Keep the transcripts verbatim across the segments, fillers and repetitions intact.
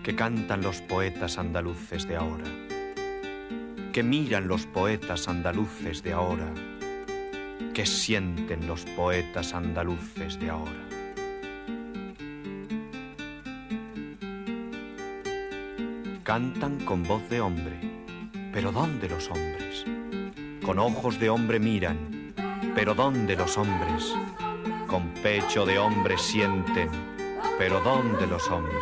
que cantan los poetas andaluces de ahora, que miran los poetas andaluces de ahora, que sienten los poetas andaluces de ahora. Cantan con voz de hombre, pero ¿dónde los hombres? Con ojos de hombre miran, pero ¿dónde los hombres? Con pecho de hombre sienten, pero ¿dónde los hombres?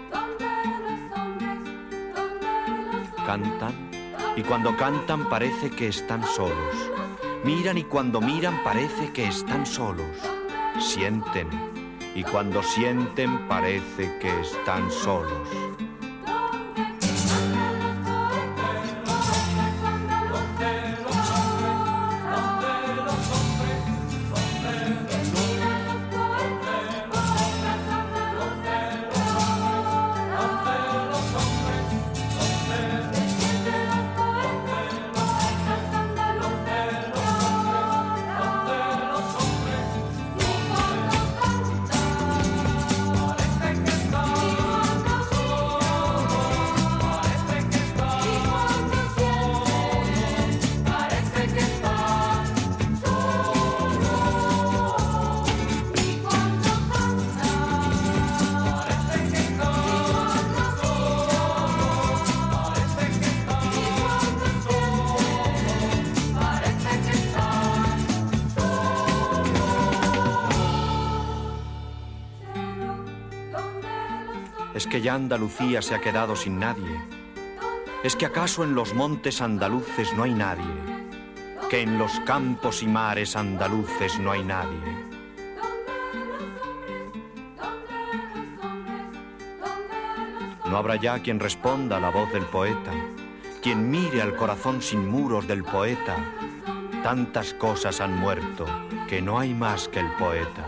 Cantan, y cuando cantan parece que están solos. Miran y cuando miran parece que están solos. Sienten, y cuando sienten parece que están solos. ¿Es que ya Andalucía se ha quedado sin nadie? ¿Es que acaso en los montes andaluces no hay nadie? ¿Que en los campos y mares andaluces no hay nadie? No habrá ya quien responda a la voz del poeta, quien mire al corazón sin muros del poeta. Tantas cosas han muerto que no hay más que el poeta.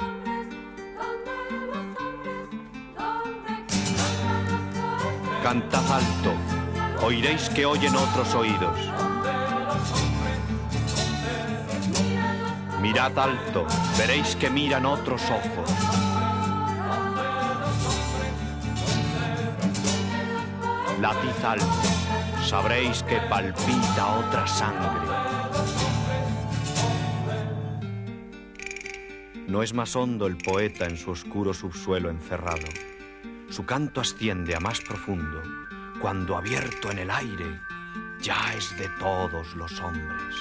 Cantad alto, oiréis que oyen otros oídos. Mirad alto, veréis que miran otros ojos. Latid alto, sabréis que palpita otra sangre. No es más hondo el poeta en su oscuro subsuelo encerrado. Su canto asciende a más profundo, cuando abierto en el aire, ya es de todos los hombres.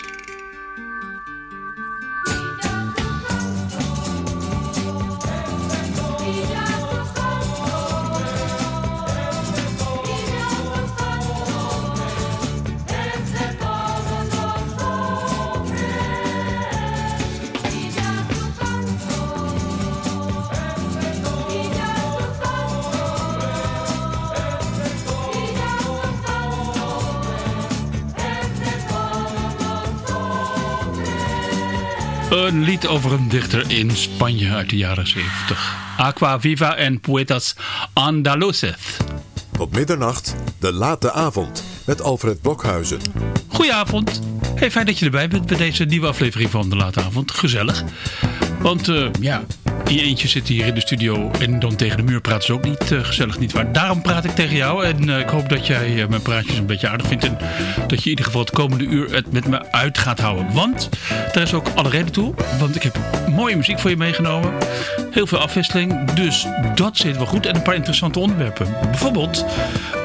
Een lied over een dichter in Spanje uit de jaren zeventig. Aqua Viva en Poetas Andaluces. Op middernacht, de late avond, met Alfred Blokhuizen. Goedenavond. Hey, fijn dat je erbij bent bij deze nieuwe aflevering van de late avond. Gezellig. Want uh, ja, in je eentje zit hier in de studio en dan tegen de muur praten ze ook niet uh, gezellig, niet waar. Daarom praat ik tegen jou en uh, ik hoop dat jij uh, mijn praatjes een beetje aardig vindt en dat je in ieder geval het komende uur het met me uit gaat houden. Want daar is ook alle reden toe, want ik heb mooie muziek voor je meegenomen. Heel veel afwisseling, dus dat zit wel goed. En een paar interessante onderwerpen. Bijvoorbeeld, uh,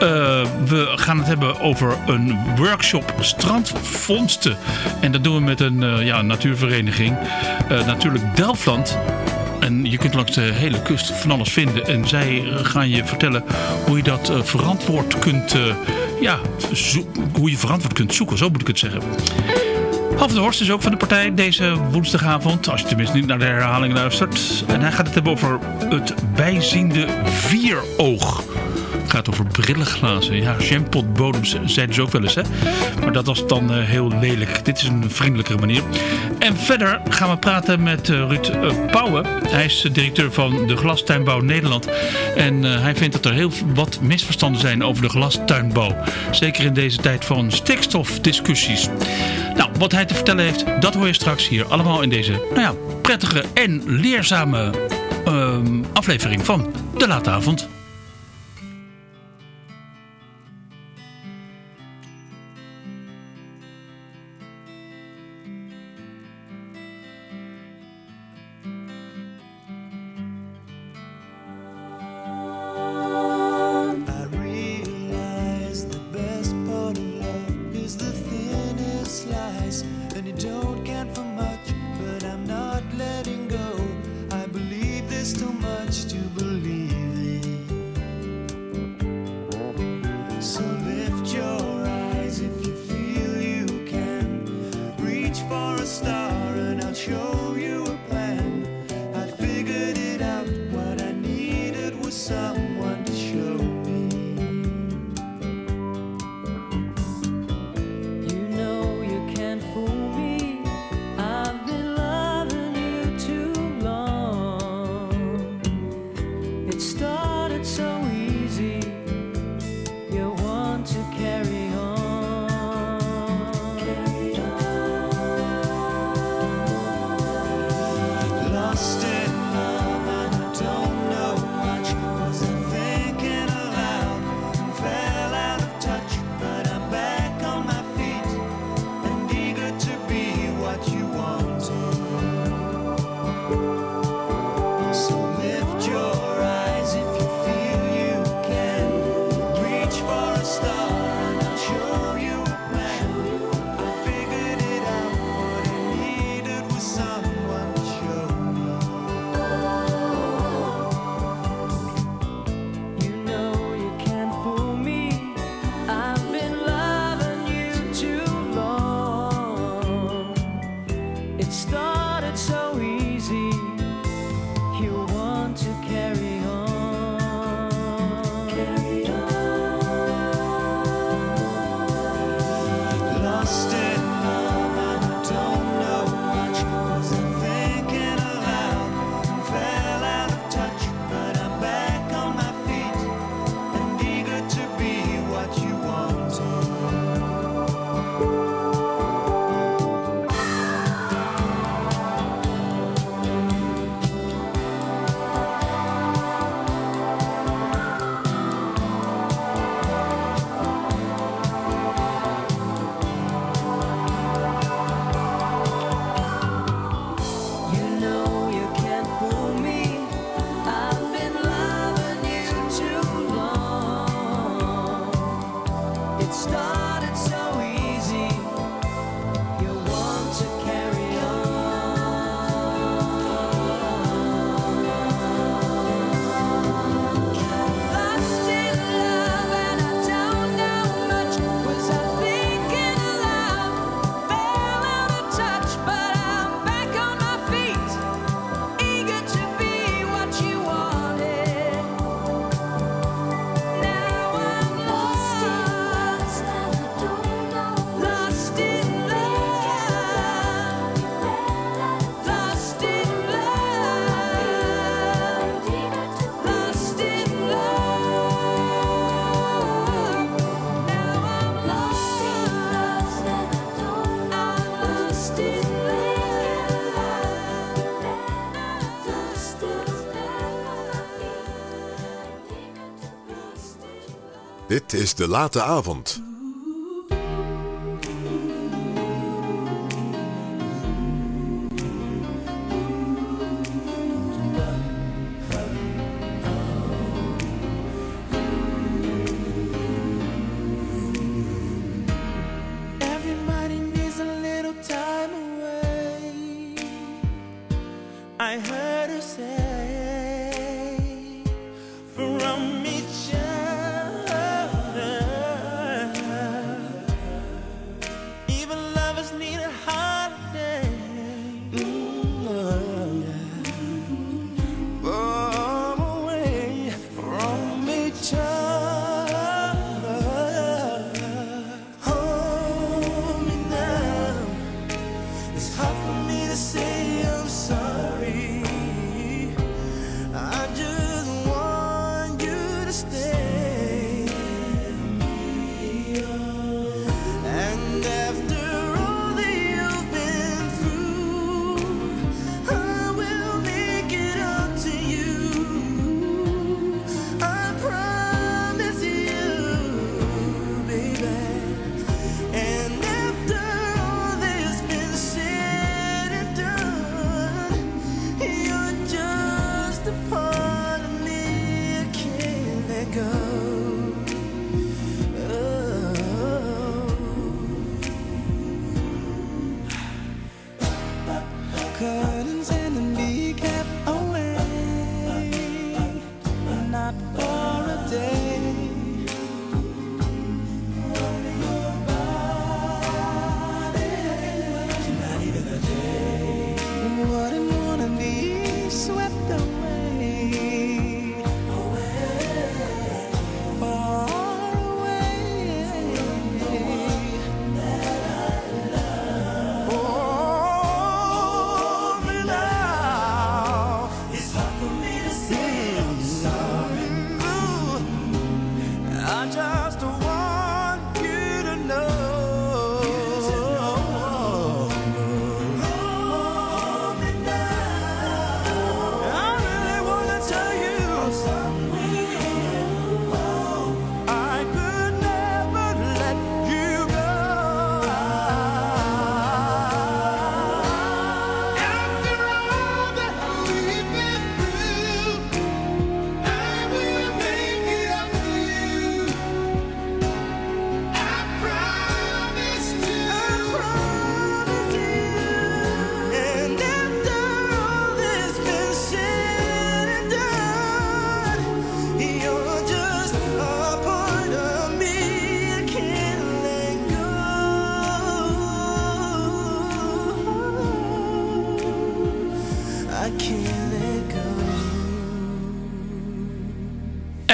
we gaan het hebben over een workshop strandvondsten. En dat doen we met een uh, ja, natuurvereniging. Uh, natuurlijk Delftland. En je kunt langs de hele kust van alles vinden. En zij gaan je vertellen hoe je dat uh, verantwoord kunt, uh, ja, zo- hoe je verantwoord kunt zoeken. Zo moet ik het zeggen. Half de Horst is ook van de partij deze woensdagavond. Als je tenminste niet naar de herhaling luistert. En hij gaat het hebben over het bijziende vieroog. Het gaat over brillenglazen. Ja, jampot bodems zeiden ze ook wel eens, hè. Maar dat was dan uh, heel lelijk. Dit is een vriendelijkere manier. En verder gaan we praten met uh, Ruud uh, Pauwen. Hij is uh, directeur van de Glastuinbouw Nederland. En uh, hij vindt dat er heel wat misverstanden zijn over de glastuinbouw. Zeker in deze tijd van stikstofdiscussies. Nou, wat hij te vertellen heeft, dat hoor je straks hier allemaal in deze nou ja, prettige en leerzame uh, aflevering van De Late Avond. started so easy. You want to carry on. Carry on. Lost in love and I don't know much. Wasn't thinking aloud, fell out of touch. But I'm back on my feet and eager to be what you want. You know you can't fool me. I've been loving you too long. It started so easy. You want to carry on. Lost in love and I don't know much. Was I thinking aloud? Fell out of touch, but I'm back on my feet. Eager to be what you wanted. Now I'm lost in love. Lost in love. Lost in love. Lost in love. Now I'm lost in love. I'm lost in love. Dit is De Late Avond. Everybody needs a little time away. I heard her say from each other.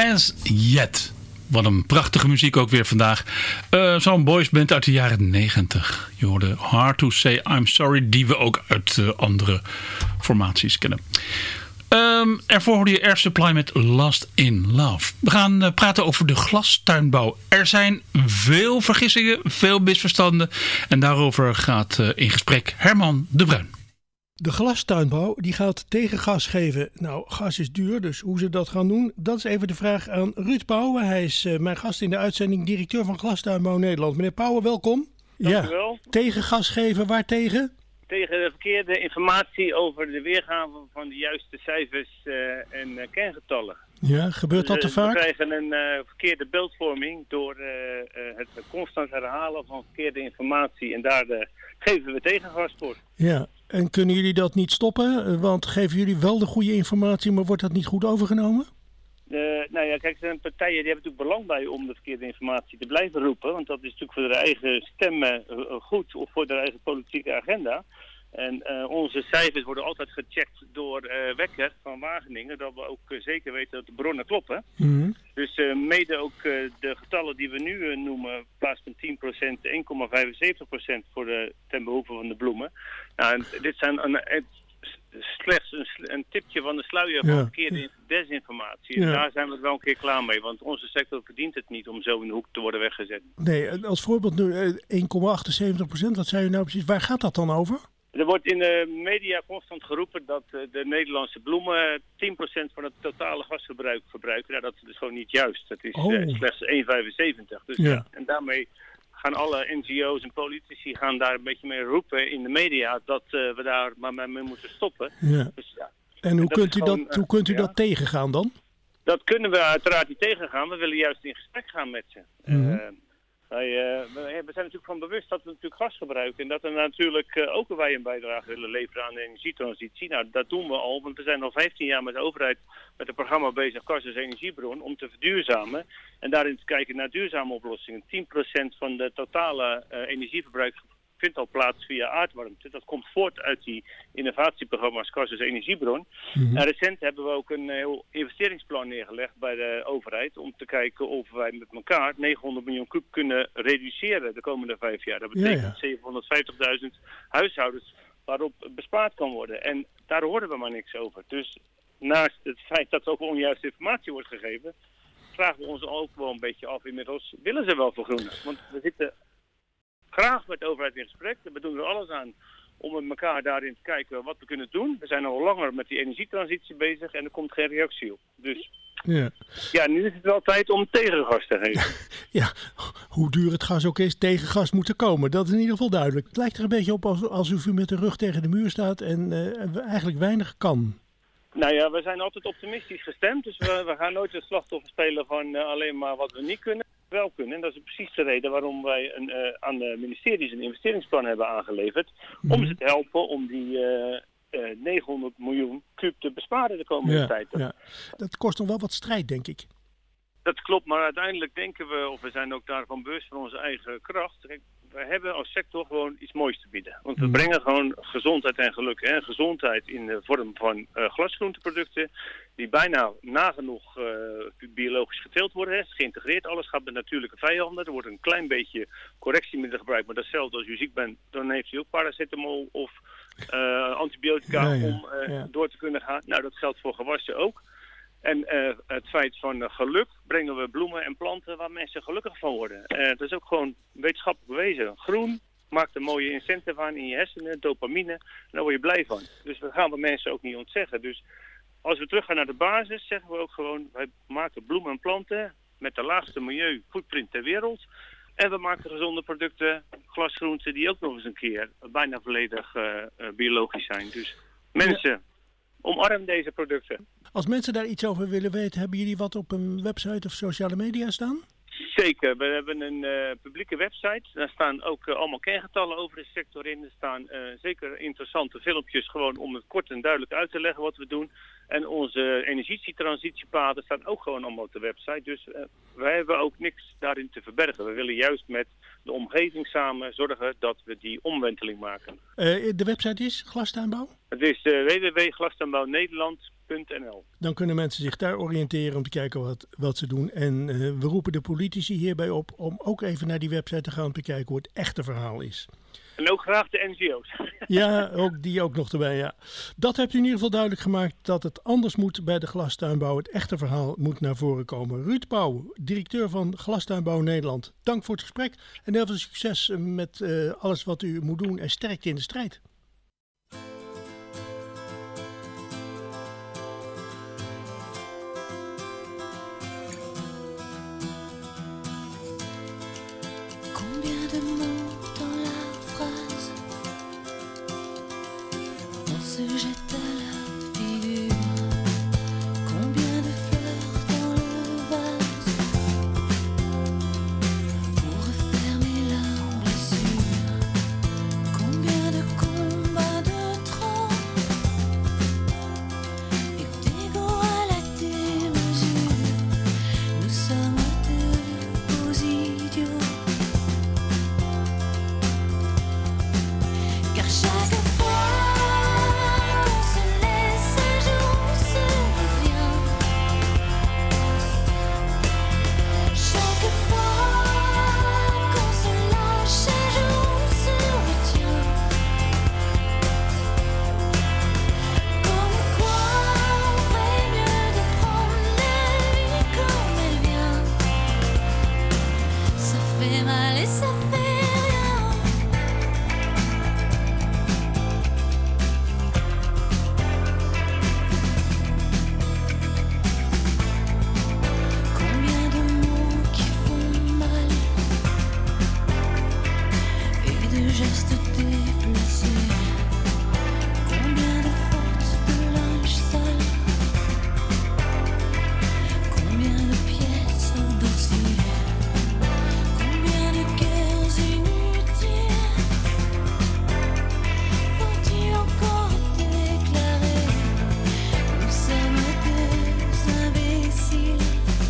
As Yet. Wat een prachtige muziek ook weer vandaag. Uh, Zo'n boysband uit de jaren negentig. Je hoorde Hard to Say I'm Sorry, die we ook uit uh, andere formaties kennen. Um, ervoor hoorde je Air Supply met Lost in Love. We gaan uh, praten over de glastuinbouw. Er zijn veel vergissingen, veel misverstanden. En daarover gaat uh, in gesprek Herman de Bruin. De glastuinbouw die gaat tegen gas geven. Nou, gas is duur, dus hoe ze dat gaan doen, dat is even de vraag aan Ruud Pauwen. Hij is uh, mijn gast in de uitzending, directeur van Glastuinbouw Nederland. Meneer Pauwen, welkom. Dank u wel. Tegen gas geven, waar tegen? Tegen de verkeerde informatie over de weergave van de juiste cijfers uh, en uh, kerngetallen. Ja, gebeurt dat te dus, vaak? We krijgen een uh, verkeerde beeldvorming door uh, uh, het constant herhalen van verkeerde informatie. En daar uh, geven we tegengas voor. Ja, en kunnen jullie dat niet stoppen? Want geven jullie wel de goede informatie, maar wordt dat niet goed overgenomen? Uh, nou ja, kijk, er zijn partijen die hebben natuurlijk belang bij om de verkeerde informatie te blijven roepen. Want dat is natuurlijk voor hun eigen stemmen uh, goed of voor hun eigen politieke agenda. En uh, onze cijfers worden altijd gecheckt door uh, Wekker van Wageningen, dat we ook uh, zeker weten dat de bronnen kloppen. Mm-hmm. Dus uh, mede ook uh, de getallen die we nu uh, noemen, in plaats van tien procent, één komma vijfenzeventig procent voor de, ten behoeve van de bloemen. Nou, en dit zijn een, een, slechts een, een tipje van de sluier van Ja. verkeerde desinformatie. En Ja. daar zijn we wel een keer klaar mee, want onze sector verdient het niet om zo in de hoek te worden weggezet. Nee, als voorbeeld nu uh, één komma achtenzeventig procent, wat zei u nou precies? Waar gaat dat dan over? Er wordt in de media constant geroepen dat uh, de Nederlandse bloemen tien procent van het totale gasverbruik verbruiken. Nou, dat is dus gewoon niet juist. Het is Oh. uh, slechts één komma vijfenzeventig. Dus, Ja. En daarmee gaan alle N G O's en politici gaan daar een beetje mee roepen in de media dat uh, we daar maar mee moeten stoppen. Ja. Dus, ja, En hoe dat kunt is u gewoon, dat, hoe kunt u ja. dat tegengaan dan? dat kunnen we uiteraard niet tegengaan. We willen juist in gesprek gaan met ze. Mhm. Uh, Wij, uh, we, we zijn natuurlijk van bewust dat we natuurlijk gas gebruiken. En dat we natuurlijk uh, ook wij een bijdrage willen leveren aan de energietransitie. Nou, dat doen we al, want we zijn al vijftien jaar met de overheid met het programma bezig, gas als energiebron, om te verduurzamen. En daarin te kijken naar duurzame oplossingen. tien procent van de totale uh, energieverbruik vindt al plaats via aardwarmte. Dat komt voort uit die innovatieprogramma's gas als energiebron. Mhm. En recent hebben we ook een heel investeringsplan neergelegd bij de overheid om te kijken of wij met elkaar negenhonderd miljoen kub kunnen reduceren de komende vijf jaar. Dat betekent Ja, ja. zevenhonderdvijftigduizend huishoudens waarop bespaard kan worden. En daar horen we maar niks over. Dus naast het feit dat er ook onjuiste informatie wordt gegeven, vragen we ons ook wel een beetje af inmiddels, willen ze wel vergroenen? Want we zitten graag met de overheid in gesprek. We doen er alles aan om met elkaar daarin te kijken wat we kunnen doen. We zijn al langer met die energietransitie bezig en er komt geen reactie op. Dus Ja. ja, nu is het wel tijd om tegengas te geven. Ja, hoe duur het gas ook is, tegen gas moet er komen. Dat is in ieder geval duidelijk. Het lijkt er een beetje op als, alsof u met de rug tegen de muur staat en uh, eigenlijk weinig kan. Nou ja, we zijn altijd optimistisch gestemd. Dus we, we gaan nooit het slachtoffer spelen van uh, alleen maar wat we niet kunnen, wel kunnen. En dat is precies de reden waarom wij een, uh, aan de ministeries een investeringsplan hebben aangeleverd. Om ze te helpen om die uh, uh, negenhonderd miljoen kub te besparen de komende Ja, tijd. ja. Dat kost nog wel wat strijd, denk ik. Dat klopt, maar uiteindelijk denken we, of we zijn ook daarvan bewust van onze eigen kracht. Kijk, we hebben als sector gewoon iets moois te bieden. Want we Mhm. brengen gewoon gezondheid en geluk. Hè? Gezondheid in de vorm van uh, glasgroenteproducten die bijna nagenoeg uh, biologisch geteeld worden. Hè? Het is geïntegreerd, alles gaat met natuurlijke vijanden. Er wordt een klein beetje correctiemiddelen gebruikt, maar datzelfde als u ziek bent, dan heeft u ook paracetamol of uh, antibiotica Ja, ja, om uh, ja. door te kunnen gaan. Nou, dat geldt voor gewassen ook. En uh, het feit van uh, geluk brengen we bloemen en planten waar mensen gelukkig van worden. Uh, dat is ook gewoon wetenschappelijk bewezen. Groen maakt een mooie incentive aan in je hersenen, dopamine. En daar word je blij van. Dus dat gaan we mensen ook niet ontzeggen. Dus als we teruggaan naar de basis, zeggen we ook gewoon, wij maken bloemen en planten met de laagste milieufootprint ter wereld. En we maken gezonde producten, glasgroenten, die ook nog eens een keer bijna volledig uh, uh, biologisch zijn. Dus mensen, omarm deze producten. Als mensen daar iets over willen weten, hebben jullie wat op een website of sociale media staan? Zeker, we hebben een uh, publieke website. Daar staan ook uh, allemaal kengetallen over de sector in. Er staan uh, zeker interessante filmpjes gewoon om het kort en duidelijk uit te leggen wat we doen. En onze energietransitiepaden staan ook gewoon allemaal op de website. Dus uh, wij hebben ook niks daarin te verbergen. We willen juist met de omgeving samen zorgen dat we die omwenteling maken. Uh, de website is Glastuinbouw? Het is uh, w w w punt glastuinbouwnederland punt n l. Dan kunnen mensen zich daar oriënteren om te kijken wat, wat ze doen. En uh, we roepen de politici hierbij op om ook even naar die website te gaan om te kijken hoe het echte verhaal is. En ook graag de N G O's. Ja, ook die ook nog erbij, ja. Dat hebt u in ieder geval duidelijk gemaakt dat het anders moet bij de glastuinbouw. Het echte verhaal moet naar voren komen. Ruud Pauw, directeur van Glastuinbouw Nederland. Dank voor het gesprek en heel veel succes met uh, alles wat u moet doen en sterkte in de strijd. Combien de mots dans la phrase, on se jette à la figure. Combien de fleurs dans le vase, pour refermer la blessure. Combien de combats de trop, et d'ego à la démesure. Nous sommes deux beaux idiots. Car chaque fois qu'on se laisse un jour, on se revient. Chaque fois qu'on se lâche un jour, on se retient. Comme quoi on ferait mieux de prendre la vie comme elle vient. Ça fait mal et ça fait rien. Combien de mots qui font mal et de gestes déplacés. Combien de fautes de linge sale. Combien de pièces au dossier. Combien de guerres inutiles. Faut-il encore déclarer? Nous sommes des imbéciles.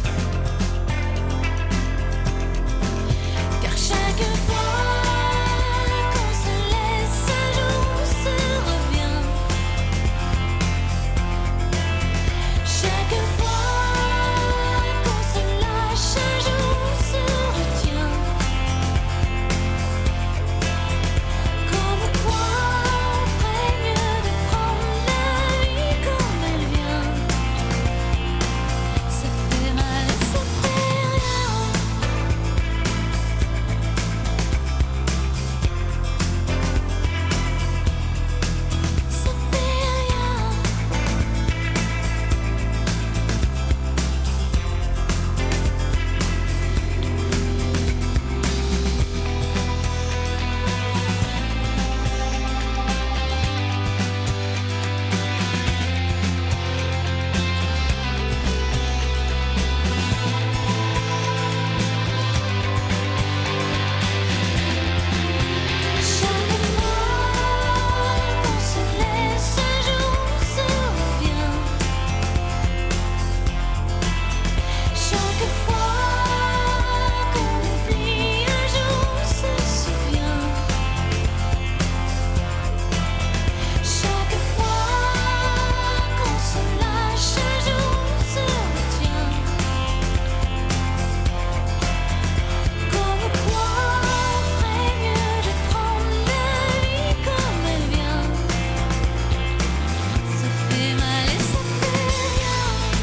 Car chaque fois qu'on se laisse un jour, on se revient. Chaque fois qu'on se lâche un jour, on se retient. Comme quoi on ferait mieux de prendre la vie comme elle vient. Ça fait mal et ça fait rien. Ça fait rien. Chaque fois qu'on se laisse un jour, on se revient. Chaque fois qu'on oublie un jour, on se souvient. Chaque fois qu'on se lâche un jour, on se retient. Comme quoi on ferait mieux de prendre la vie comme elle vient. Ça fait mal et ça fait rien.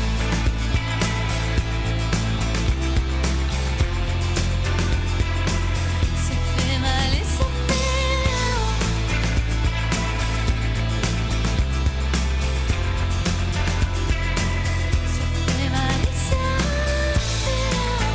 Ça fait mal et ça fait rien. Ça fait mal et ça fait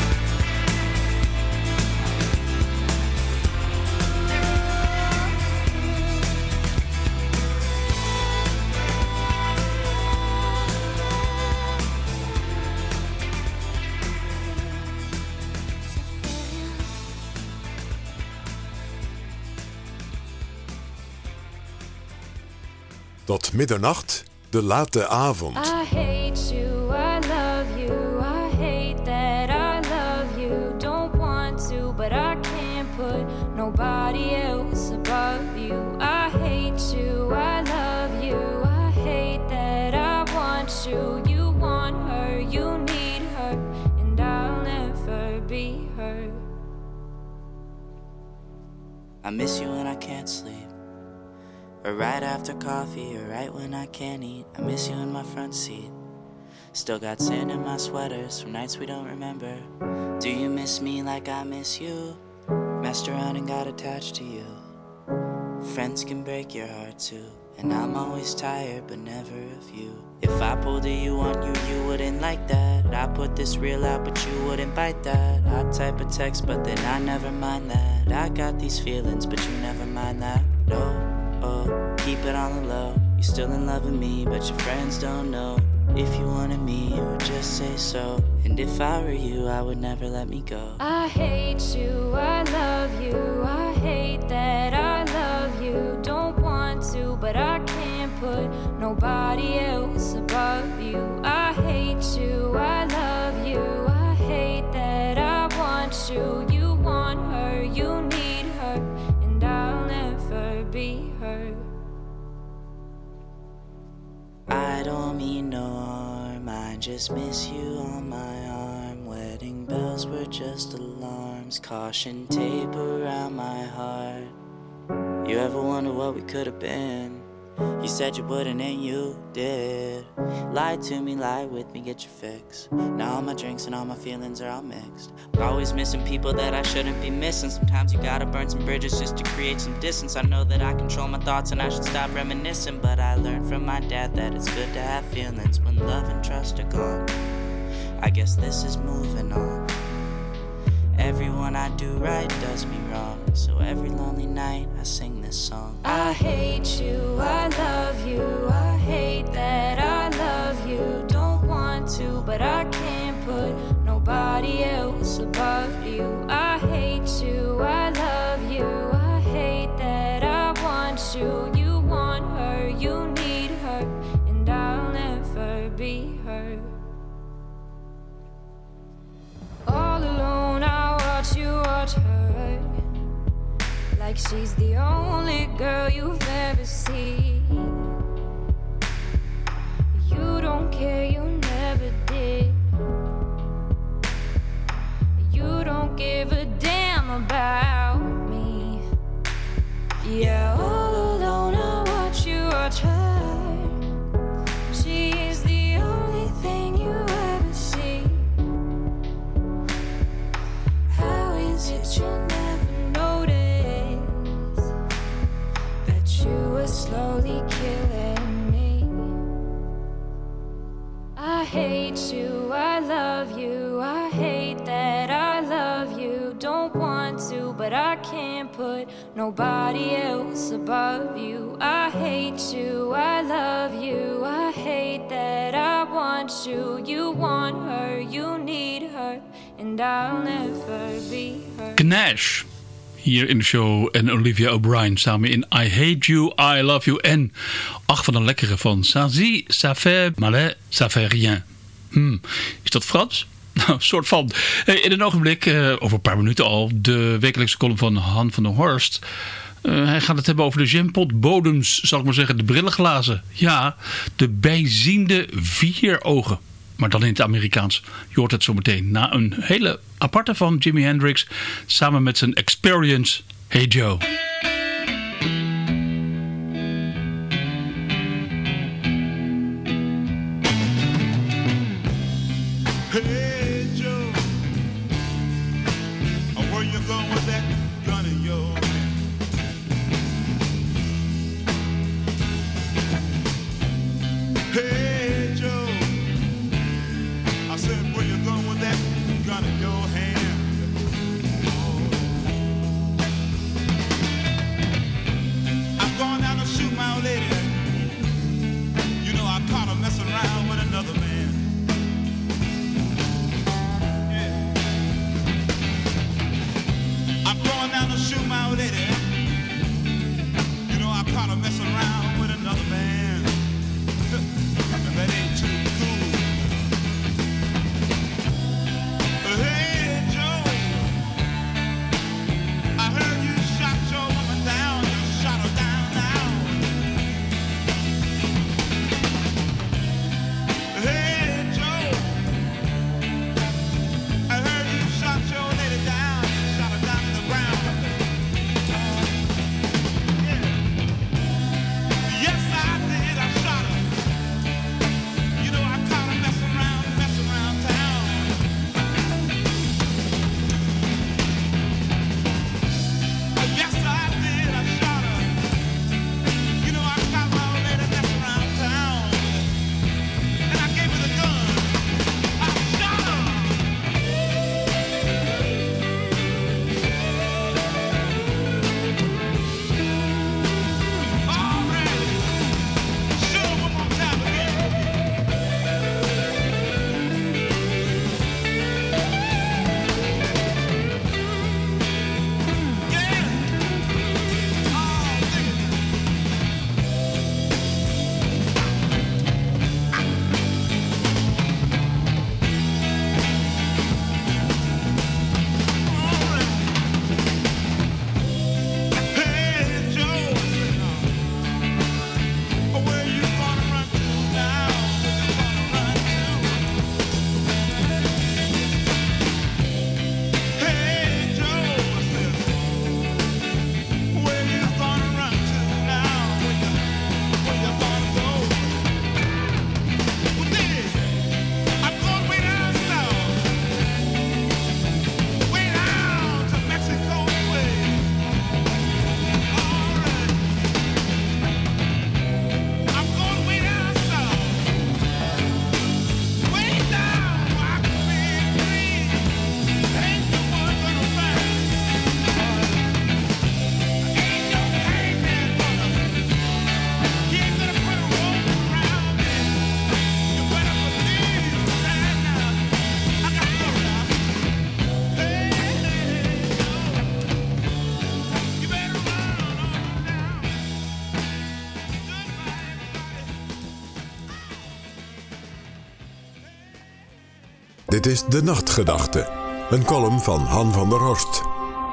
Tot middernacht, de late avond. I hate you, I love you, I hate that I love you. Don't want to, but I can't put nobody else above you. I hate you, I love you, I hate that I want I miss you when I can't sleep, or right after coffee, or right when I can't eat. I miss you in my front seat. Still got sand in my sweaters from nights we don't remember. Do you miss me like I miss you? Messed around and got attached to you. Friends can break your heart too, and I'm always tired but never of you. If I pulled a you on you, you wouldn't like that. I put this reel out but you wouldn't bite that. I type a text but then I never mind that. I got these feelings but you never mind that. No, oh, keep it on the low. You're still in love with me but your friends don't know. If you wanted me, you would just say so. And if I were you, I would never let me go. I hate you, I love you, I hate that I love you. Don't want to, but I can't put nobody else above you. I hate you, I love you, I hate that I want you. You want her, you need her, and I'll never be her. I don't mean no harm, I just miss you on my arm. Wedding bells were just alarms, caution tape around my heart. You ever wonder what we could have been? You said you wouldn't and you did. Lie to me, lie with me, get your fix. Now all my drinks and all my feelings are all mixed. Always missing people that I shouldn't be missing. Sometimes you gotta burn some bridges just to create some distance. I know that I control my thoughts and I should stop reminiscing, but I learned from my dad that it's good to have feelings when love and trust are gone. I guess this is moving on. Everyone I do right does me wrong, so every lonely night I sing this song. I hate you, I love you, I hate that I love you. Don't want to, but I can't put nobody else above you. I hate you, I love you, I hate that I want you. You want her, you need her, and I'll never be her. All alone I watch you watch her, like she's the only girl you've ever seen. You don't care, you never did. You don't give a damn about me. Yeah, all alone I watch you watch her. She's the only thing you ever see. How is it you never notice that you were slowly killing me? I hate you, I love you, I hate that I love you. Don't want to, but I can't put nobody else above you. I hate you, I love you, I hate that I want you. You want her, you need her, and I'll never be her. Knash. Hier in de show en Olivia O'Brien samen in I Hate You, I Love You. En ach, van een lekkere van Sazie, ça fait mal, ça fait rien. Hmm, is dat Frans? Nou, soort van. Hey, in een ogenblik, uh, over een paar minuten al, de wekelijkse column van Han van der Horst. Uh, hij gaat het hebben over de jampot bodems, zal ik maar zeggen, de brillenglazen. Ja, de bijziende vier ogen. Maar dan in het Amerikaans. Je hoort het zo meteen na een hele aparte van Jimi Hendrix samen met zijn Experience. Hey Joe. Hey Joe, where you going with that gun of yours? Hey Joe, I said where you going with that gun in your hand? I'm going out to shoot my old lady. You know I caught her messing around with another man. To shoot my old lady. You know I caught her messing around with another man. And that ain't too cool. Hey Joe, I heard you shot your woman down. You shot her down now. Hey Joe, I heard you shot your lady down. You shot her down to the ground. Dit is De Nachtgedachte, een column van Han van der Horst.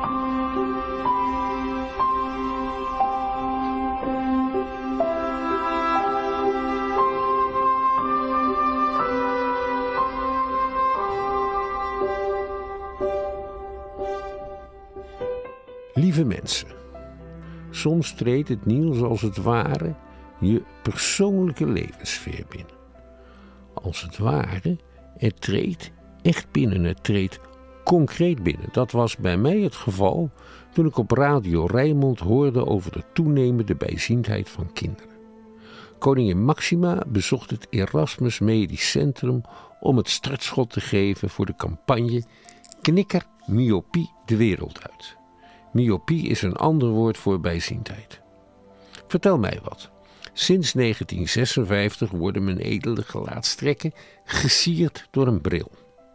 Lieve mensen, soms treedt het nieuws als het ware je persoonlijke levenssfeer binnen. Als het ware, het treedt echt binnen, het treedt concreet binnen. Dat was bij mij het geval toen ik op Radio Rijnmond hoorde over de toenemende bijziendheid van kinderen. Koningin Maxima bezocht het Erasmus Medisch Centrum om het startschot te geven voor de campagne Knikker myopie de wereld uit. Myopie is een ander woord voor bijziendheid. Vertel mij wat. Sinds negentien zesenvijftig worden mijn edele gelaatstrekken gesierd door een bril.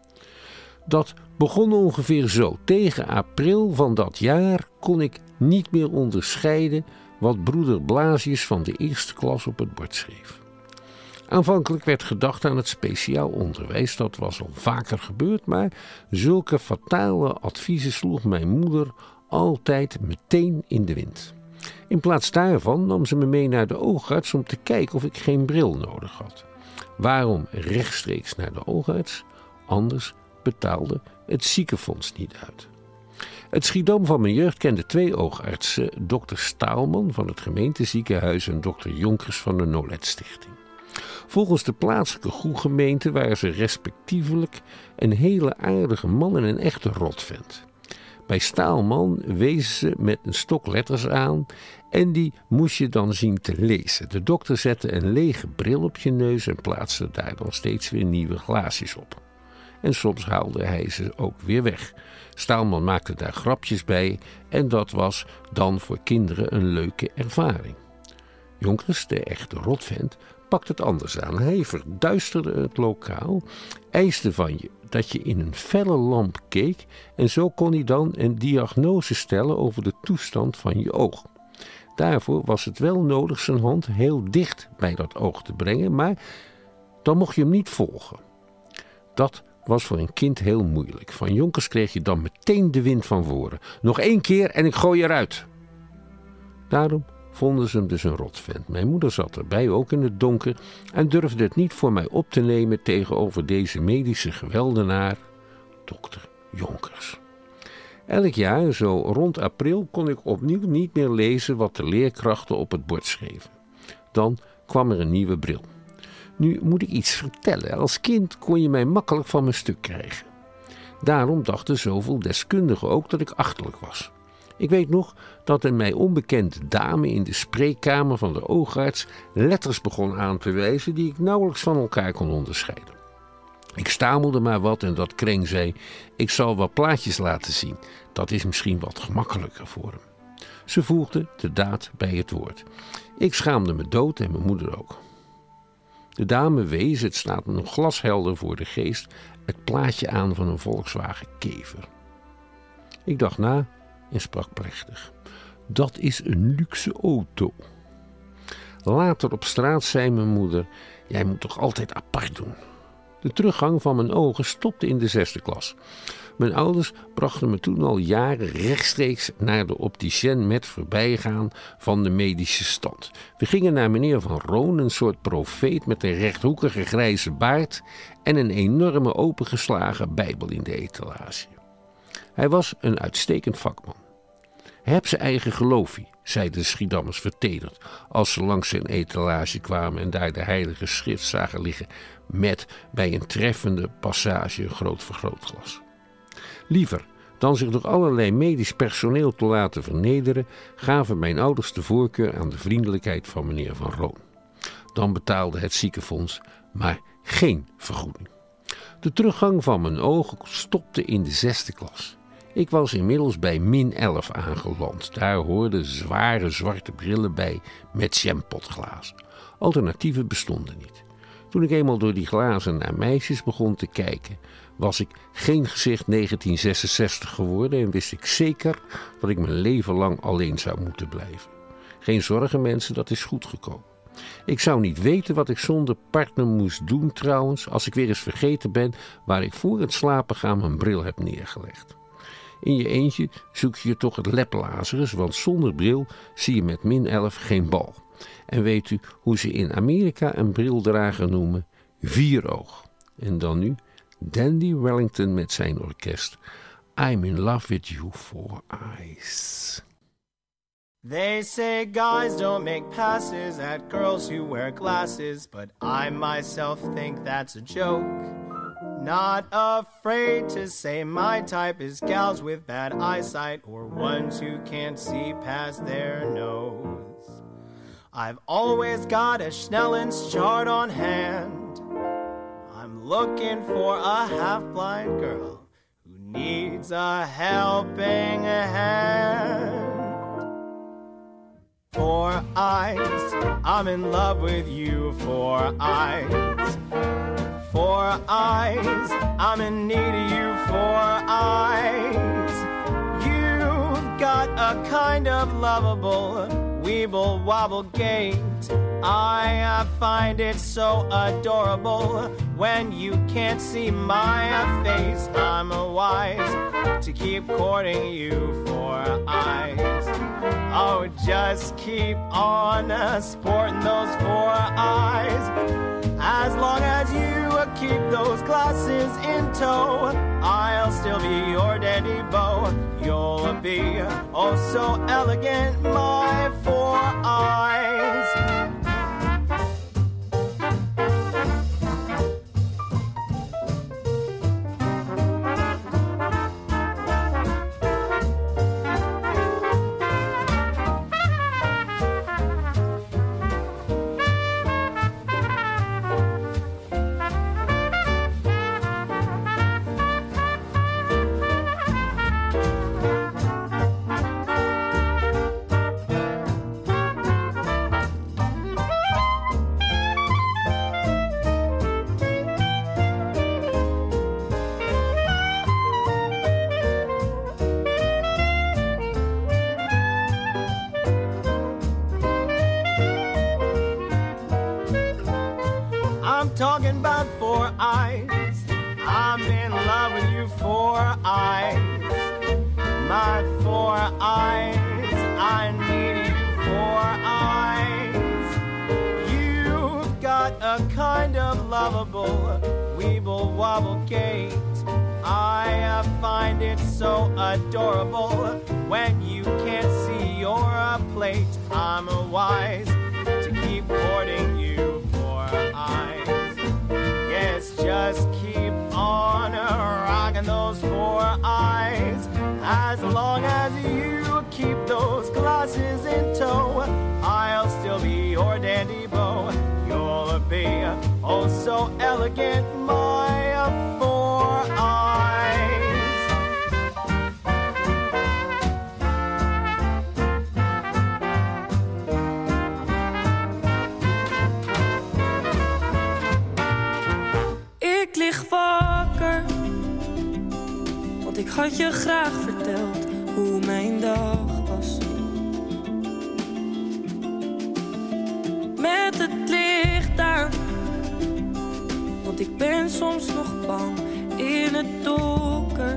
Dat begon ongeveer zo. Tegen april van dat jaar kon ik niet meer onderscheiden wat broeder Blasius van de eerste klas op het bord schreef. Aanvankelijk werd gedacht aan het speciaal onderwijs, dat was al vaker gebeurd, maar zulke fatale adviezen sloeg mijn moeder altijd meteen in de wind. In plaats daarvan nam ze me mee naar de oogarts om te kijken of ik geen bril nodig had. Waarom rechtstreeks naar de oogarts? Anders betaalde het ziekenfonds niet uit. Het Schiedam van mijn jeugd kende twee oogartsen, dokter Staalman van het gemeenteziekenhuis en dokter Jonkers van de Nolet Stichting. Volgens de plaatselijke groegemeente waren ze respectievelijk een hele aardige man en een echte rotvent. Bij Staalman wezen ze met een stok letters aan en die moest je dan zien te lezen. De dokter zette een lege bril op je neus en plaatste daar dan steeds weer nieuwe glaasjes op. En soms haalde hij ze ook weer weg. Staalman maakte daar grapjes bij en dat was dan voor kinderen een leuke ervaring. Jonkers, de echte rotvent, pakt het anders aan. Hij verduisterde het lokaal, eiste van je dat je in een felle lamp keek en zo kon hij dan een diagnose stellen over de toestand van je oog. Daarvoor was het wel nodig zijn hand heel dicht bij dat oog te brengen, maar dan mocht je hem niet volgen. Dat was voor een kind heel moeilijk. Van Jonkers kreeg je dan meteen de wind van voren. Nog één keer en ik gooi eruit. Daarom vonden ze hem dus een rotvent. Mijn moeder zat erbij, ook in het donker, en durfde het niet voor mij op te nemen tegenover deze medische geweldenaar, dokter Jonkers. Elk jaar, zo rond april, kon ik opnieuw niet meer lezen wat de leerkrachten op het bord schreven. Dan kwam er een nieuwe bril. Nu moet ik iets vertellen. Als kind kon je mij makkelijk van mijn stuk krijgen. Daarom dachten zoveel deskundigen ook dat ik achterlijk was. Ik weet nog dat een mij onbekende dame in de spreekkamer van de oogarts letters begon aan te wijzen die ik nauwelijks van elkaar kon onderscheiden. Ik stamelde maar wat en dat kreng zei: ik zal wat plaatjes laten zien. Dat is misschien wat gemakkelijker voor hem. Ze voegde de daad bij het woord. Ik schaamde me dood en mijn moeder ook. De dame wees, het staat me nog glashelder voor de geest, het plaatje aan van een Volkswagen Kever. Ik dacht na en sprak plechtig: dat is een luxe auto. Later op straat zei mijn moeder: jij moet toch altijd apart doen. De teruggang van mijn ogen stopte in de zesde klas. Mijn ouders brachten me toen al jaren rechtstreeks naar de opticien met voorbijgaan van de medische stand. We gingen naar meneer Van Roon, een soort profeet met een rechthoekige grijze baard en een enorme opengeslagen bijbel in de etalage. Hij was een uitstekend vakman. Hij heeft zijn eigen geloofie, zeiden de Schiedammers vertederd, als ze langs zijn etalage kwamen en daar de heilige schrift zagen liggen met bij een treffende passage een groot vergrootglas. Liever dan zich door allerlei medisch personeel te laten vernederen, gaven mijn ouders de voorkeur aan de vriendelijkheid van meneer Van Roon. Dan betaalde het ziekenfonds maar geen vergoeding. De teruggang van mijn ogen stopte in de zesde klas. Ik was inmiddels bij min elf aangeland. Daar hoorden zware zwarte brillen bij met jampotglazen. Alternatieven bestonden niet. Toen ik eenmaal door die glazen naar meisjes begon te kijken, was ik geen gezicht negentien zesenzestig geworden en wist ik zeker dat ik mijn leven lang alleen zou moeten blijven. Geen zorgen, mensen, dat is goed gekomen. Ik zou niet weten wat ik zonder partner moest doen trouwens, als ik weer eens vergeten ben waar ik voor het slapen gaan mijn bril heb neergelegd. In je eentje zoek je toch het leplazerus, want zonder bril zie je met min elf geen bal. En weet u hoe ze in Amerika een brildrager noemen? Vieroog. En dan nu Dandy Wellington met zijn orkest. I'm in love with you, Four Eyes. They say guys don't make passes at girls who wear glasses, but I myself think that's a joke. Not afraid to say my type is gals with bad eyesight or ones who can't see past their nose. I've always got a Schnellens chart on hand. I'm looking for a half-blind girl who needs a helping hand. Four eyes, I'm in love with you, four eyes. Four eyes, I'm in need of you, four eyes. You've got a kind of lovable weeble wobble gait. I uh, find it so adorable when you can't see my face. I'm a wise to keep courting you, four eyes. Oh, just keep on uh, sporting those four eyes. As long as you uh, keep those glasses in tow, I'll still be your dandy beau. You'll be uh, oh so elegant, my four eyes. Talking about four eyes, I'm in love with you, four eyes. My four eyes, I need you, four eyes. You've got a kind of lovable weeble wobble gait. I uh, find it so adorable when you can't see your uh, plate. I'm a wise to keep courting you, four eyes. Just keep on uh, rocking those four eyes. As long as you keep those glasses in tow, I'll still be your dandy beau. You'll be uh, oh so elegant, my uh, four eyes. Ik lig wakker, want ik had je graag verteld hoe mijn dag was. Met het licht aan, want ik ben soms nog bang in het donker.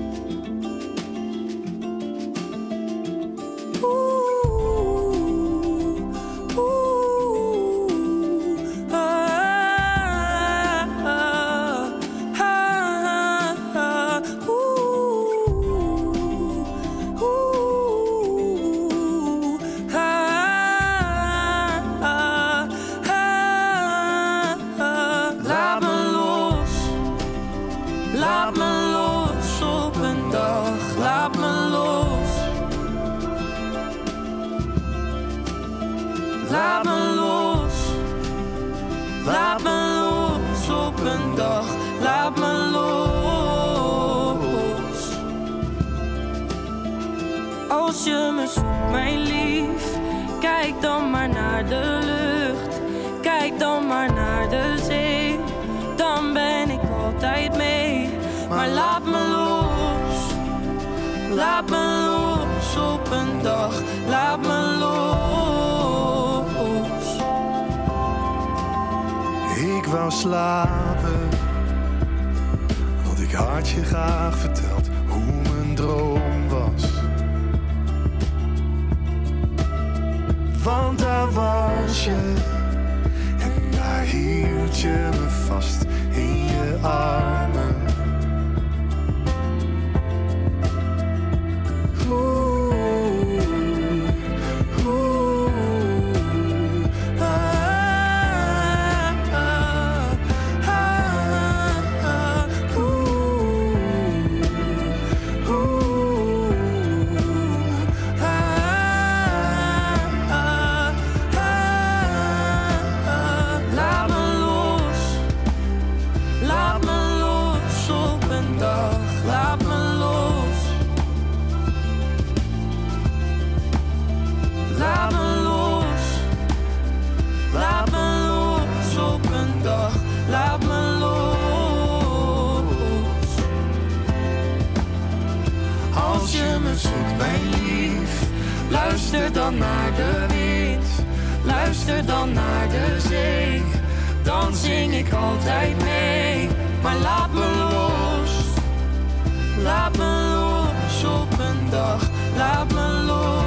Laat me los, laat me los op een dag, laat me los. Als je me zoekt, mijn lief, kijk dan maar naar de lucht. Kijk dan maar naar de zee, dan ben ik altijd mee. Maar laat me los, laat me los op een dag, laat me los. slapen. Want ik had je graag verteld hoe mijn droom was. Want daar was je en daar hield je me vast in je armen. Oeh, oeh, ah, ah, ah, ah, oeh, oeh, ah, ah, ah. Laat me los, laat me los op een dag, laat me los. Laat me los, laat me los op een dag, laat me los. Als je me zoekt, mijn lief, Luister dan naar de wind, luister dan naar de zee. Dan zing ik altijd mee, maar laat me los. Laat me los op een dag, laat me los.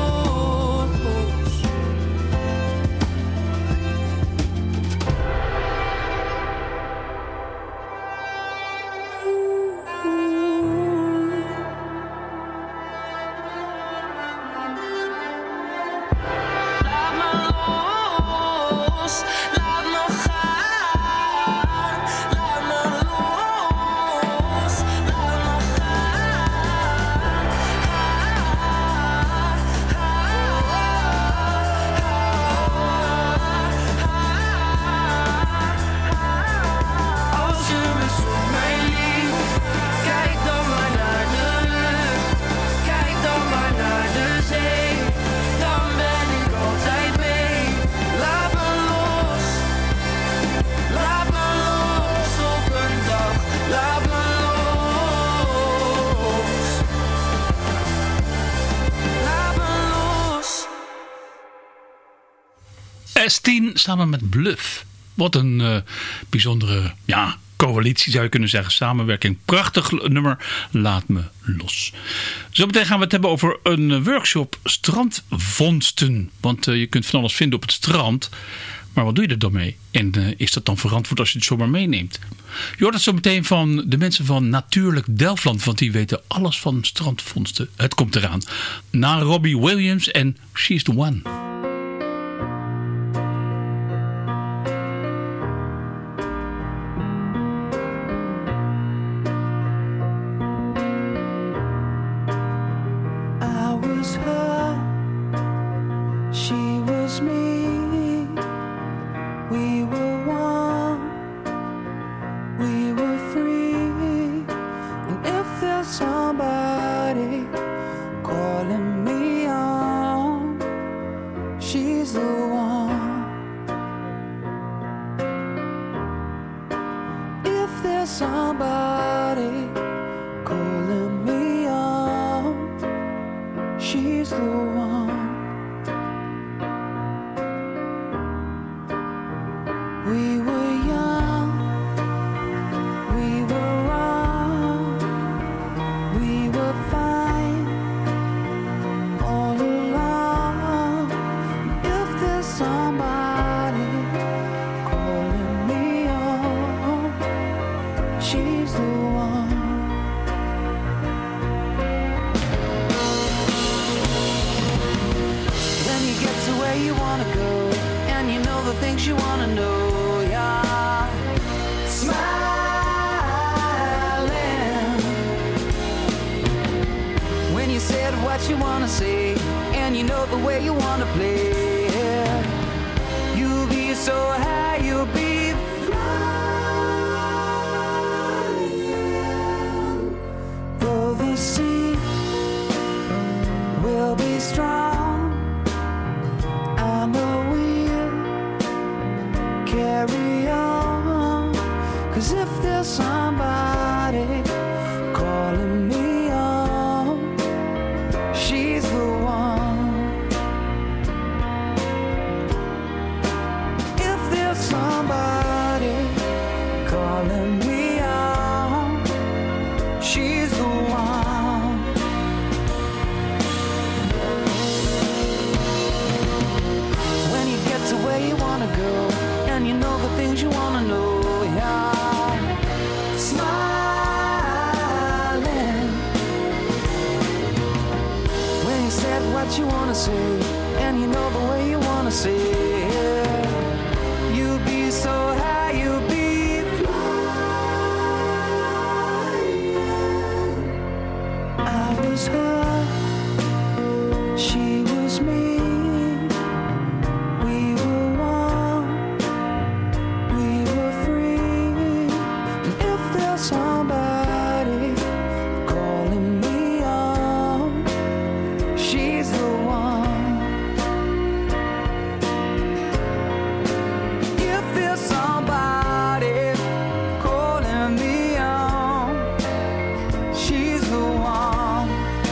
Laat me los, laat me gaan. Laat me los, laat me gaan. Als je me zoekt, mijn lief, kijk dan maar naar de lucht. Kijk dan maar naar de zee. Dan ben ik altijd mee. Laat me los, laat me los op een dag. Laat me los, laat me los. S tien samen met Bluff. Wat een eh, bijzondere ja, coalitie zou je kunnen zeggen. Samenwerking. Prachtig nummer. Laat me los. Zometeen gaan we het hebben over een workshop strandvondsten. Want eh, je kunt van alles vinden op het strand. Maar wat doe je er dan mee? En eh, is dat dan verantwoord als je het zomaar meeneemt? Je hoort het zo meteen van de mensen van Natuurlijk Delftland. Want die weten alles van strandvondsten. Het komt eraan. Na Robbie Williams en She's the One. I was her, she was me. We were one, we were free. And if there's somebody calling me on, she's the one. If there's somebody calling me on, she's the one. We were young, we were wrong, we were fine all along. If there's somebody calling me on, she's the one. When you get to where you wanna go, and you know the things you wanna know, yeah. Smiling. When you said what you wanna say, and you know the way you wanna play, yeah. You'll be so high, you'll be flying. Though the sea will be strong, I know we'll carry on. 'Cause if there's somebody calling me on, she's the one. go, and you know the things you wanna know. Yeah, smiling when you said what you wanna say, and you know the way you wanna say it. You'll be so high, you'll be flying. I was her, she was me. We were one, we were free. And if there's somebody calling me on, she's the one. If there's somebody calling me on, she's the one.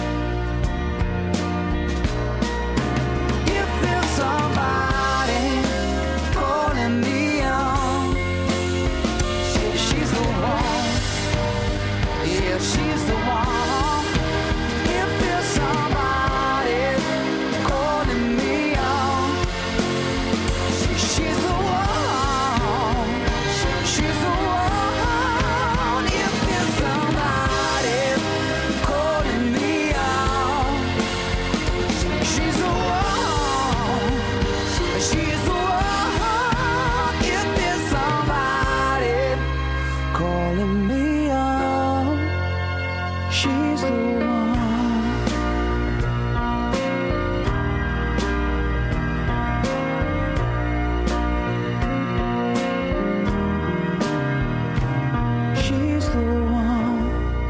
If there's somebody calling me on, she, she's the one. Yeah, she's the one. If there's somebody calling me on, she, she's the one. She, she's the one. If there's somebody calling me on, she's the one. She's the one. If there's somebody calling me on, she's the one. She's the one.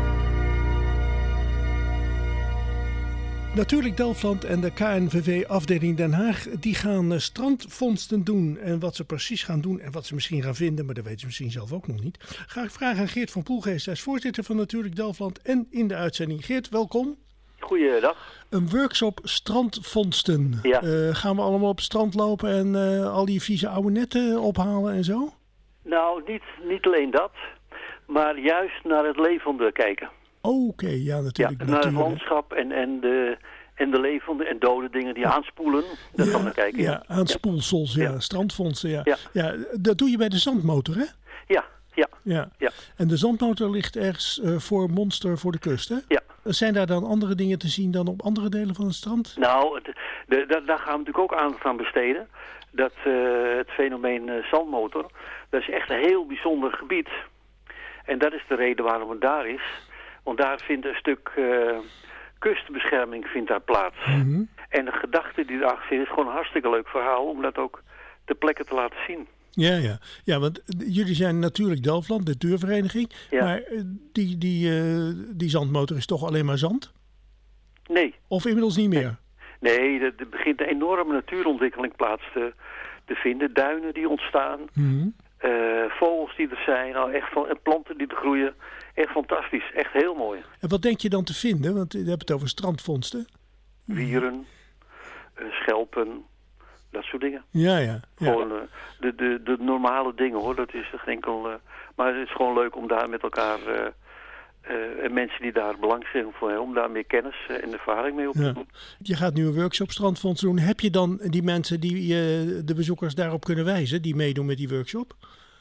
Natuurlijk Delftland en de K N V V afdeling Den Haag, die gaan eh, strandvondsten doen. En wat ze precies gaan doen en wat ze misschien gaan vinden, maar dat weten ze misschien zelf ook nog niet, ga ik vragen aan Geert van Poelgeest. Hij is voorzitter van Natuurlijk Delftland en in de uitzending. Geert, welkom. Goeiedag. Een workshop strandvondsten. Ja. Eh, gaan we allemaal op het strand lopen en eh, al die vieze oude netten ophalen en zo? Nou, niet, niet alleen dat, maar juist naar het levende kijken. Oké, ja natuurlijk. Ja, naar het natuur, hè. landschap en, en, de, en de levende en dode dingen die aanspoelen. Daar gaan we naar kijken. Ja, aanspoelsels, ja. Ja. Strandvondsten, ja. Ja. ja. Dat doe je bij de zandmotor, hè? Ja, ja. Ja. Ja. En de zandmotor ligt ergens eh, voor Monster voor de kust, hè? Ja. Zijn daar dan andere dingen te zien dan op andere delen van het strand? Nou, het- de, de- daar gaan we natuurlijk ook aandacht aan besteden. Dat eh, het fenomeen eh, zandmotor, dat is echt een heel bijzonder gebied. En dat is de reden waarom het daar is. Want daar vindt een stuk eh, kustbescherming vindt daar plaats. Mhm. En de gedachte die daarachter zit is gewoon een hartstikke leuk verhaal om dat ook ter plekke te laten zien. Ja, ja. Ja, want eh, jullie zijn natuurlijk Delftland, de deurvereniging. Ja. Maar eh, die, die, eh, die zandmotor is toch alleen maar zand? Nee. Of inmiddels niet meer? Nee, er, er begint een enorme natuurontwikkeling plaats te, te vinden. Duinen die ontstaan, Mhm. eh, vogels die er zijn, nou, echt van, en planten die er groeien. Echt fantastisch, echt heel mooi. En wat denk je dan te vinden? Want je hebt het over strandvondsten. Wieren, eh, schelpen, dat soort dingen. Ja, ja. ja. Gewoon eh, de, de, de normale dingen hoor, dat is echt enkel... eh, maar het is gewoon leuk om daar met elkaar... eh, eh, en mensen die daar belangstelling voor hebben, om daar meer kennis eh, en ervaring mee op te Ja. doen. Je gaat nu een workshop strandvondsten doen. Heb je dan die mensen die eh, de bezoekers daarop kunnen wijzen, die meedoen met die workshop?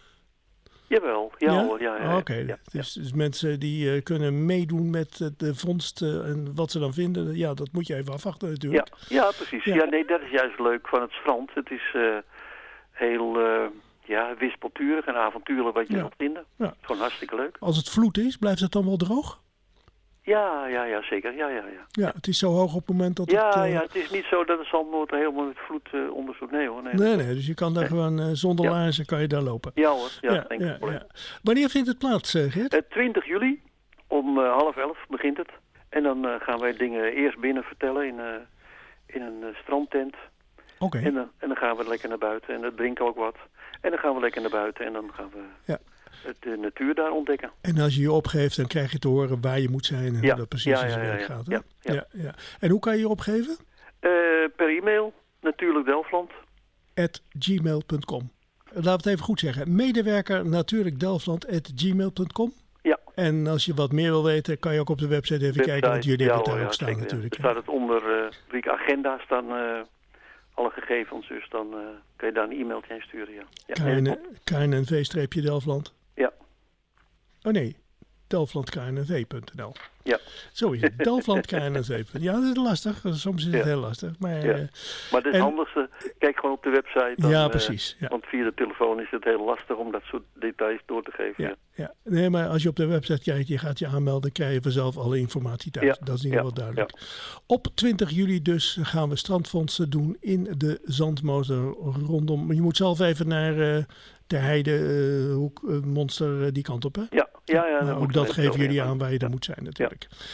Jawel, ja, hoor, ja. ja, ja. Oké, Ja, dus, dus mensen die eh, kunnen meedoen met eh, de vondst eh, en wat ze dan vinden, ja, dat moet je even afwachten natuurlijk. Ja, ja, precies. Ja. Ja. nee, dat is juist leuk van het strand. Het is eh, heel eh, ja, wispelturig en avontuurlijk wat je Ja. gaat vinden. Ja. Gewoon hartstikke leuk. Als het vloed is, blijft het dan wel droog? Ja, ja, ja, zeker. Ja, ja, ja. Ja, het is zo hoog op het moment dat Ja, het... eh, ja, het is niet zo dat de zandmotor helemaal met vloed eh, onderzoekt. Nee hoor. Nee, Nee, nee, dus je kan daar gewoon eh, zonder Ja. laarzen kan je daar lopen. Ja hoor, ja, ja, geen ja, probleem. ja. Wanneer vindt het plaats, eh, Geert? Eh, twintig juli, om eh, half elf begint het. En dan eh, gaan wij dingen eerst binnen vertellen in, eh, in een eh, strandtent. Oké. En, dan- en dan gaan we lekker naar buiten en dan drinken we ook wat. En dan gaan we lekker naar buiten en dan gaan we Ja. het, de natuur daar ontdekken. En als je je opgeeft, dan krijg je te horen waar je moet zijn en Ja. hoe dat precies Ja, in ja, zijn ja, werk ja. gaat. Hè? Ja, ja. Ja, En hoe kan je je opgeven? Eh, per e-mail, natuurlijk Delftland. at gmail punt com. Laten we het even goed zeggen. Medewerker natuurlijk Delftland at gmail punt com. Ja. En als je wat meer wil weten, kan je ook op de website even kijken. Want jullie ja, hebben het hoor, daar ja, ook staan zeker, ja. natuurlijk. Er staat het onder uh, agenda staan uh, alle gegevens. Dus dan uh, kun je daar een e-mailtje heen sturen, ja. ja K N N V-Delfland. Ja. Oh nee, delfland k n n v punt n l. Ja. Zo is het, delfland k n n v. Ja, dat is lastig. Soms is het ja. heel lastig. Maar, ja. uh, maar het en... handigste, kijk gewoon op de website. Dan, ja, precies. Ja. Uh, want via de telefoon is het heel lastig om dat soort details door te geven. Ja, ja. ja. Nee, maar als je op de website kijkt, je gaat je aanmelden, krijg je vanzelf alle informatie thuis. Ja. Dat is in ieder geval ja. duidelijk. Ja. Op twintig juli dus gaan we strandfondsen doen in de zandmotor rondom. Je moet zelf even naar uh, de Heide, uh, Hoek, uh, Monster, uh, die kant op, hè? Ja, ja, ja. Nou, ook dat geven jullie aan waar je dan ja. moet zijn natuurlijk. Ja.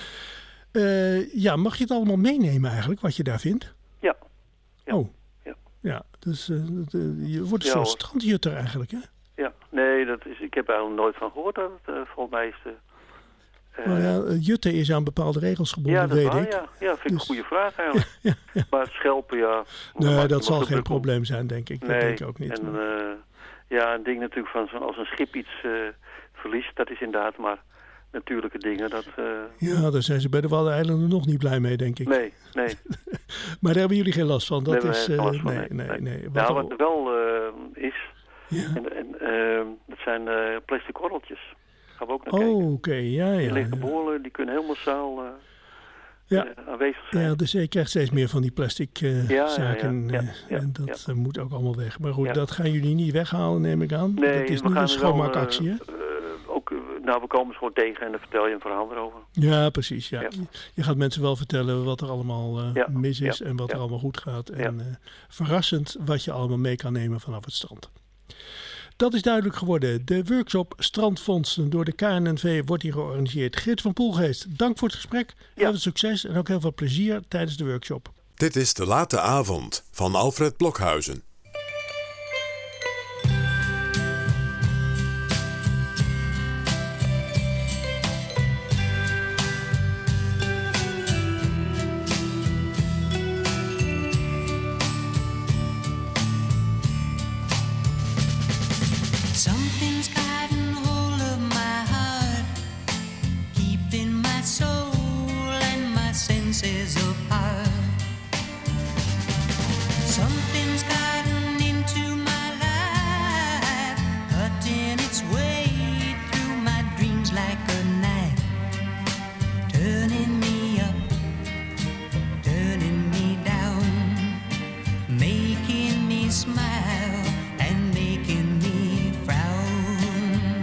Uh, ja, mag je het allemaal meenemen eigenlijk, wat je daar vindt? Ja. ja. Oh. Ja. Ja, dus uh, de, je wordt een ja, soort strandjutter eigenlijk, hè? Ja, nee, dat is, ik heb er eigenlijk nooit van gehoord dat het uh, volgens mij is de... Uh, nou ja, jutten is aan bepaalde regels gebonden, ja, dat weet waar, ik. Ja, ja vind ik dus... een goede vraag eigenlijk. ja, ja. Maar het schelpen, ja... Nee, dat zal geen probleem zijn, denk ik. Nee, dat denk ik ook niet. En uh, ja, een ding natuurlijk van zo'n, als een schip iets uh, verliest, dat is inderdaad maar natuurlijke dingen. Dat, uh... Ja, daar zijn ze bij de Waddeneilanden nog niet blij mee, denk ik. Nee, nee. Maar daar hebben jullie geen last van. Dat nee, is, uh, uh, van, nee, nee, nee, nee. nee. Wat nou, wat er wel uh, is, ja. en, en, uh, dat zijn uh, plastic korreltjes. Gaan we ook naar kijken. Oh, oké, okay. ja, ja. Die liggen ja. behoorlijk, die kunnen heel massaal uh, ja. uh, aanwezig zijn. Ja, de zee krijgt steeds meer van die plastic uh, ja, zaken. Ja, ja, ja, ja, en dat ja. uh, moet ook allemaal weg. Maar goed, ja. dat gaan jullie niet weghalen, neem ik aan. Nee, dat is we niet gaan een schoonmaakactie, wel, hè? Uh, ook, uh, nou, we komen ze gewoon tegen en dan vertel je een verhaal erover. Ja, precies. Ja. Ja. Je gaat mensen wel vertellen wat er allemaal uh, ja. mis is ja. en wat ja. er allemaal goed gaat. En ja. uh, verrassend wat je allemaal mee kan nemen vanaf het strand. Dat is duidelijk geworden. De workshop Strandfondsen door de K N N V wordt hier georganiseerd. Geert van Poelgeest, dank voor het gesprek. Heel ja. veel succes en ook heel veel plezier tijdens de workshop. Dit is De Late Avond van Alfred Blokhuizen. Something's gotten hold of my heart, keeping my soul and my senses apart. Something's gotten into my life, cutting its way through my dreams like a knife, turning me up, turning me down, making me smile and making me frown.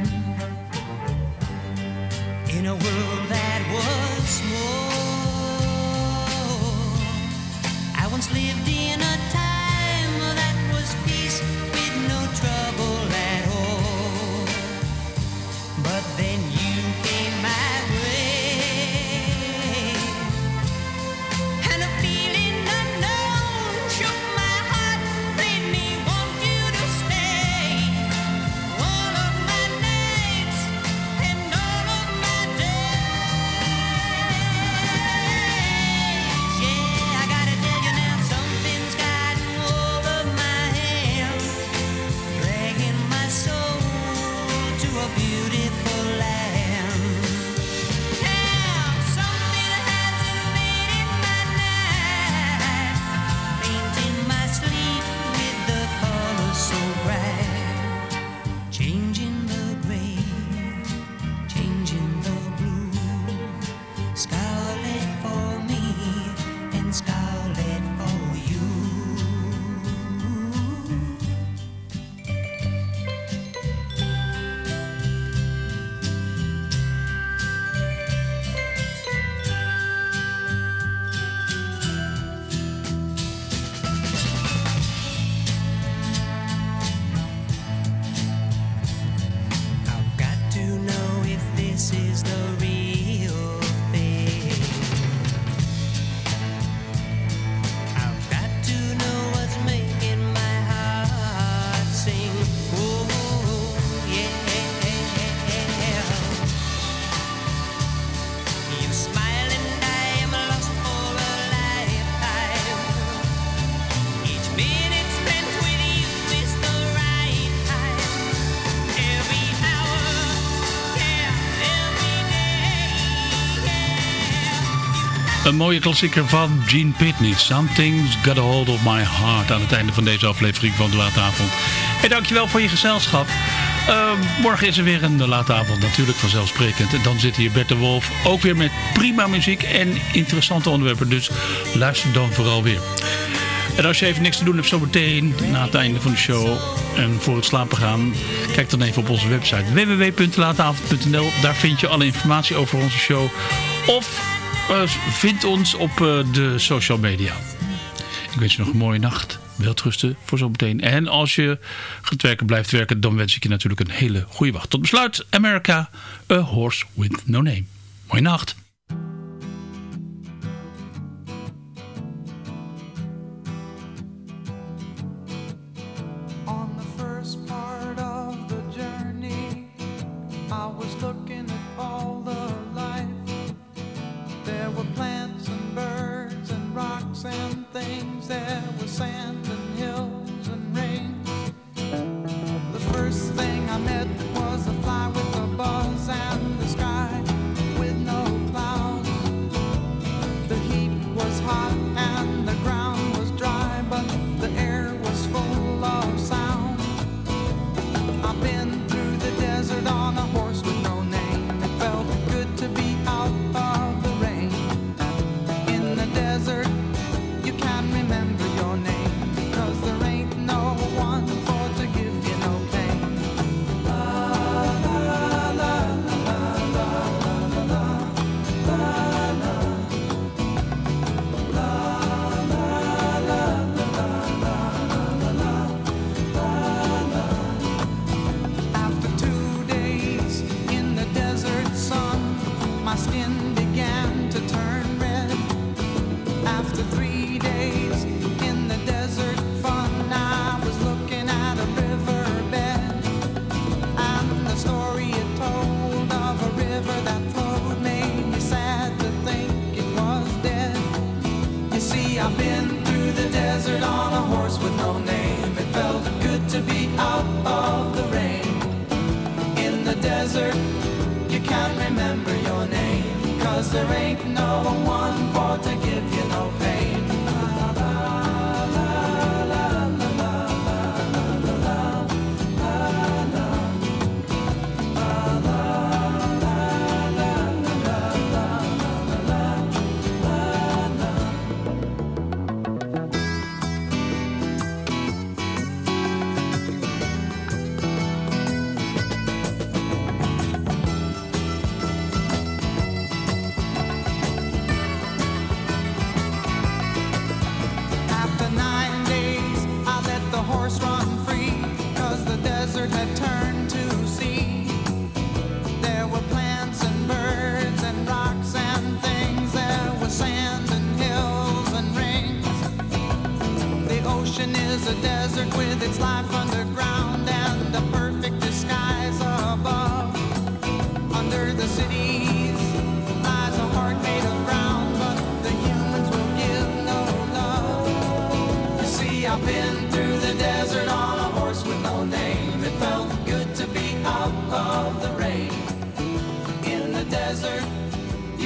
In a world that was small, I once lived in a time that was peace with no trouble at all. But then you came my way, and a feeling unknown shook my heart, made me want you to stay. All of my nights and all of my days. Yeah, I gotta tell you now, something's gotten hold of my hand, dragging my soul to a beautiful land. Now something has invaded my night, painting my sleep with the colors so bright, changing the gray, changing the blue, scarlet for me and scarlet for you. I've got to know if this is the real thing. I've got to know what's making my heart sing. Oh, yeah. You smile and I am lost for a lifetime. Each minute spent with you is the right time. Every hour, yeah, every day, yeah. You got Een mooie klassieker van Gene Pitney. Something's Got a Hold of My Heart. Aan het einde van deze aflevering van De Late Avond. En dankjewel voor je gezelschap. Uh, morgen is er weer een De Late Avond. Natuurlijk vanzelfsprekend. En dan zit hier Bert de Wolf. Ook weer met prima muziek en interessante onderwerpen. Dus luister dan vooral weer. En als je even niks te doen hebt zometeen na het einde van de show en voor het slapen gaan, kijk dan even op onze website w w w punt lateavond punt n l. Daar vind je alle informatie over onze show. Of uh, vind ons op uh, de social media. Ik wens je nog een mooie nacht. Welterusten voor zometeen. En als je gaat werken, blijft werken, dan wens ik je natuurlijk een hele goede wacht. Tot besluit, America, a horse with no name. Mooie nacht.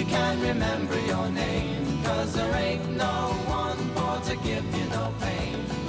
Remember your name, 'cause there ain't no one for to give you no pain.